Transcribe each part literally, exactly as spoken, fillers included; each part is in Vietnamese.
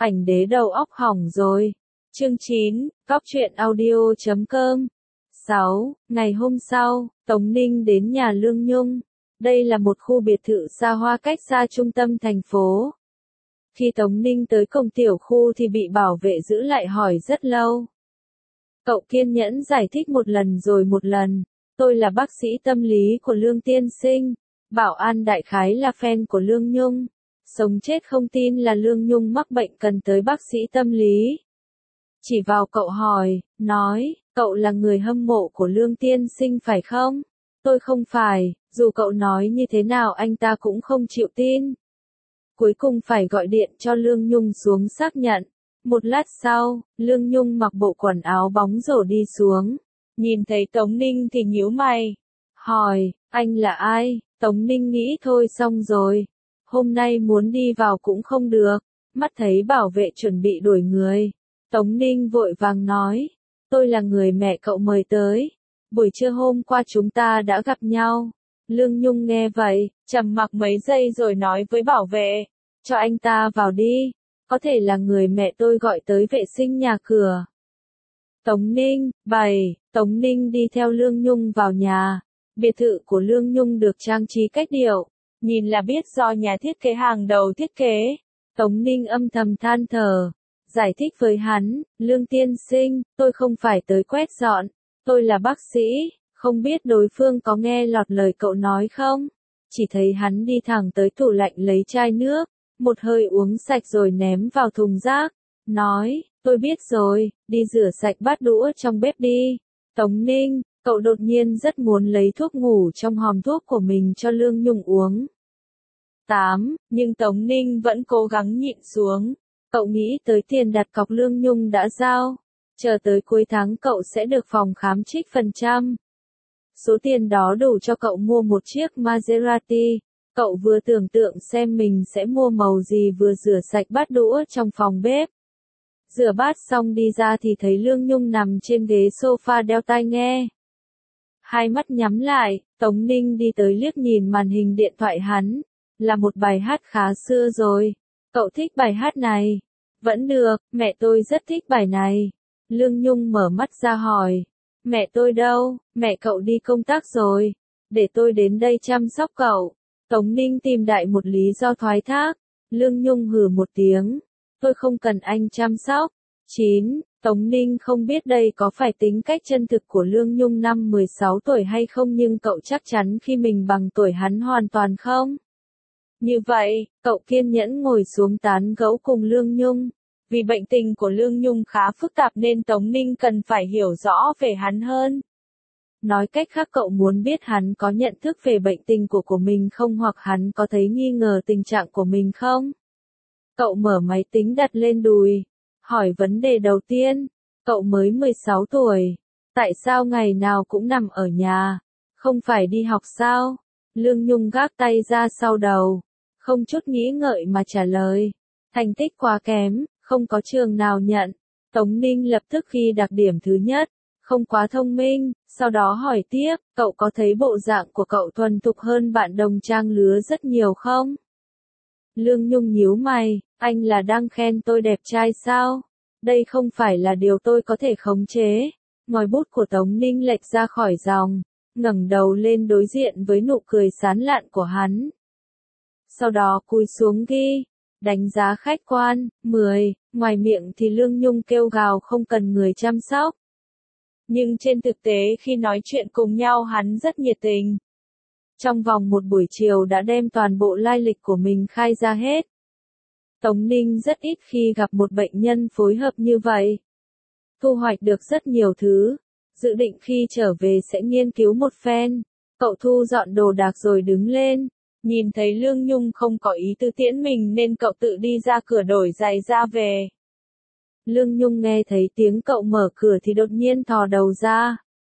Ảnh đế đầu óc hỏng rồi. Chương chín, cóc truyện audio chấm com. sáu. Ngày hôm sau, Tống Ninh đến nhà Lương Nhung. Đây là một khu biệt thự xa hoa cách xa trung tâm thành phố. Khi Tống Ninh tới cổng tiểu khu thì bị bảo vệ giữ lại hỏi rất lâu. Cậu kiên nhẫn giải thích một lần rồi một lần. Tôi là bác sĩ tâm lý của Lương tiên sinh. Bảo an đại khái là fan của Lương Nhung. Sống chết không tin là Lương Nhung mắc bệnh cần tới bác sĩ tâm lý. Chỉ vào cậu hỏi, nói, cậu là người hâm mộ của Lương tiên sinh phải không? Tôi không phải, dù cậu nói như thế nào anh ta cũng không chịu tin. Cuối cùng phải gọi điện cho Lương Nhung xuống xác nhận. Một lát sau, Lương Nhung mặc bộ quần áo bóng rổ đi xuống. Nhìn thấy Tống Ninh thì nhíu mày. Hỏi, anh là ai? Tống Ninh nghĩ thôi xong rồi. Hôm nay muốn đi vào cũng không được. Mắt thấy bảo vệ chuẩn bị đuổi người. Tống Ninh vội vàng nói. Tôi là người mẹ cậu mời tới. Buổi trưa hôm qua chúng ta đã gặp nhau. Lương Nhung nghe vậy, trầm mặc mấy giây rồi nói với bảo vệ. Cho anh ta vào đi. Có thể là người mẹ tôi gọi tới vệ sinh nhà cửa. Tống Ninh, bảy. Tống Ninh đi theo Lương Nhung vào nhà. Biệt thự của Lương Nhung được trang trí cách điệu. Nhìn là biết do nhà thiết kế hàng đầu thiết kế. Tống Ninh âm thầm than thở. Giải thích với hắn, Lương tiên sinh, tôi không phải tới quét dọn. Tôi là bác sĩ, không biết đối phương có nghe lọt lời cậu nói không? Chỉ thấy hắn đi thẳng tới tủ lạnh lấy chai nước. Một hơi uống sạch rồi ném vào thùng rác. Nói, tôi biết rồi, đi rửa sạch bát đũa trong bếp đi. Tống Ninh, cậu đột nhiên rất muốn lấy thuốc ngủ trong hòm thuốc của mình cho Lương Nhung uống. tám. Nhưng Tống Ninh vẫn cố gắng nhịn xuống. Cậu nghĩ tới tiền đặt cọc Lương Nhung đã giao. Chờ tới cuối tháng cậu sẽ được phòng khám trích phần trăm. Số tiền đó đủ cho cậu mua một chiếc Maserati. Cậu vừa tưởng tượng xem mình sẽ mua màu gì vừa rửa sạch bát đũa trong phòng bếp. Rửa bát xong đi ra thì thấy Lương Nhung nằm trên ghế sofa đeo tai nghe. Hai mắt nhắm lại, Tống Ninh đi tới liếc nhìn màn hình điện thoại hắn. Là một bài hát khá xưa rồi. Cậu thích bài hát này? Vẫn được, mẹ tôi rất thích bài này. Lương Nhung mở mắt ra hỏi. Mẹ tôi đâu? Mẹ cậu đi công tác rồi. Để tôi đến đây chăm sóc cậu. Tống Ninh tìm đại một lý do thoái thác. Lương Nhung hừ một tiếng. Tôi không cần anh chăm sóc. chín. Tống Ninh không biết đây có phải tính cách chân thực của Lương Nhung năm mười sáu tuổi hay không nhưng cậu chắc chắn khi mình bằng tuổi hắn hoàn toàn không. Như vậy, cậu kiên nhẫn ngồi xuống tán gẫu cùng Lương Nhung. Vì bệnh tình của Lương Nhung khá phức tạp nên Tống Ninh cần phải hiểu rõ về hắn hơn. Nói cách khác cậu muốn biết hắn có nhận thức về bệnh tình của của mình không hoặc hắn có thấy nghi ngờ tình trạng của mình không? Cậu mở máy tính đặt lên đùi. Hỏi vấn đề đầu tiên. Cậu mới mười sáu tuổi. Tại sao ngày nào cũng nằm ở nhà? Không phải đi học sao? Lương Nhung gác tay ra sau đầu. Không chút nghĩ ngợi mà trả lời. Thành tích quá kém, không có trường nào nhận. Tống Ninh lập tức ghi đặc điểm thứ nhất. Không quá thông minh, sau đó hỏi tiếp, cậu có thấy bộ dạng của cậu thuần thục hơn bạn đồng trang lứa rất nhiều không? Lương Nhung nhíu mày, anh là đang khen tôi đẹp trai sao? Đây không phải là điều tôi có thể khống chế. Ngòi bút của Tống Ninh lệch ra khỏi dòng, ngẩng đầu lên đối diện với nụ cười sán lạn của hắn. Sau đó cúi xuống ghi, đánh giá khách quan, mười, ngoài miệng thì Lương Nhung kêu gào không cần người chăm sóc. Nhưng trên thực tế khi nói chuyện cùng nhau hắn rất nhiệt tình. Trong vòng một buổi chiều đã đem toàn bộ lai lịch của mình khai ra hết. Tống Ninh rất ít khi gặp một bệnh nhân phối hợp như vậy. Thu hoạch được rất nhiều thứ. Dự định khi trở về sẽ nghiên cứu một phen. Cậu thu dọn đồ đạc rồi đứng lên. Nhìn thấy Lương Nhung không có ý tư tiễn mình nên cậu tự đi ra cửa đổi giày ra về. Lương Nhung nghe thấy tiếng cậu mở cửa thì đột nhiên thò đầu ra.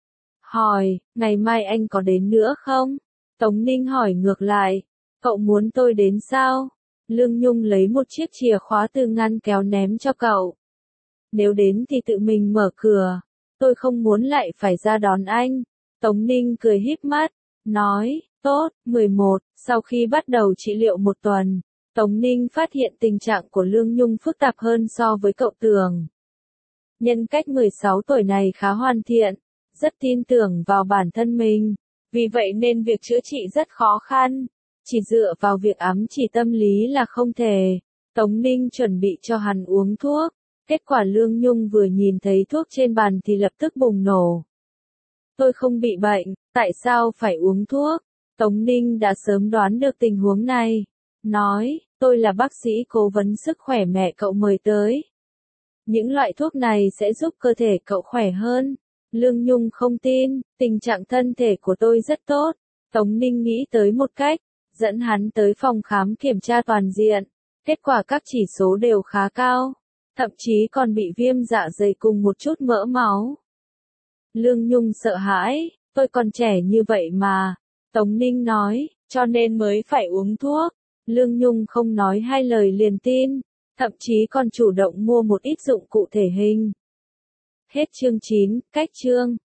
Hỏi, ngày mai anh có đến nữa không? Tống Ninh hỏi ngược lại. Cậu muốn tôi đến sao? Lương Nhung lấy một chiếc chìa khóa từ ngăn kéo ném cho cậu. Nếu đến thì tự mình mở cửa. Tôi không muốn lại phải ra đón anh. Tống Ninh cười híp mắt. Nói, tốt, mười một, sau khi bắt đầu trị liệu một tuần. Tống Ninh phát hiện tình trạng của Lương Nhung phức tạp hơn so với cậu tưởng. Nhân cách mười sáu tuổi này khá hoàn thiện, rất tin tưởng vào bản thân mình, vì vậy nên việc chữa trị rất khó khăn, chỉ dựa vào việc ám chỉ tâm lý là không thể. Tống Ninh chuẩn bị cho hắn uống thuốc, kết quả Lương Nhung vừa nhìn thấy thuốc trên bàn thì lập tức bùng nổ. Tôi không bị bệnh, tại sao phải uống thuốc? Tống Ninh đã sớm đoán được tình huống này, nói, tôi là bác sĩ cố vấn sức khỏe mẹ cậu mời tới. Những loại thuốc này sẽ giúp cơ thể cậu khỏe hơn. Lương Nhung không tin, tình trạng thân thể của tôi rất tốt. Tống Ninh nghĩ tới một cách, dẫn hắn tới phòng khám kiểm tra toàn diện. Kết quả các chỉ số đều khá cao, thậm chí còn bị viêm dạ dày cùng một chút mỡ máu. Lương Nhung sợ hãi, tôi còn trẻ như vậy mà. Tống Ninh nói, cho nên mới phải uống thuốc. Lương Nhung không nói hai lời liền tin, thậm chí còn chủ động mua một ít dụng cụ thể hình. Hết chương chín, cách chương.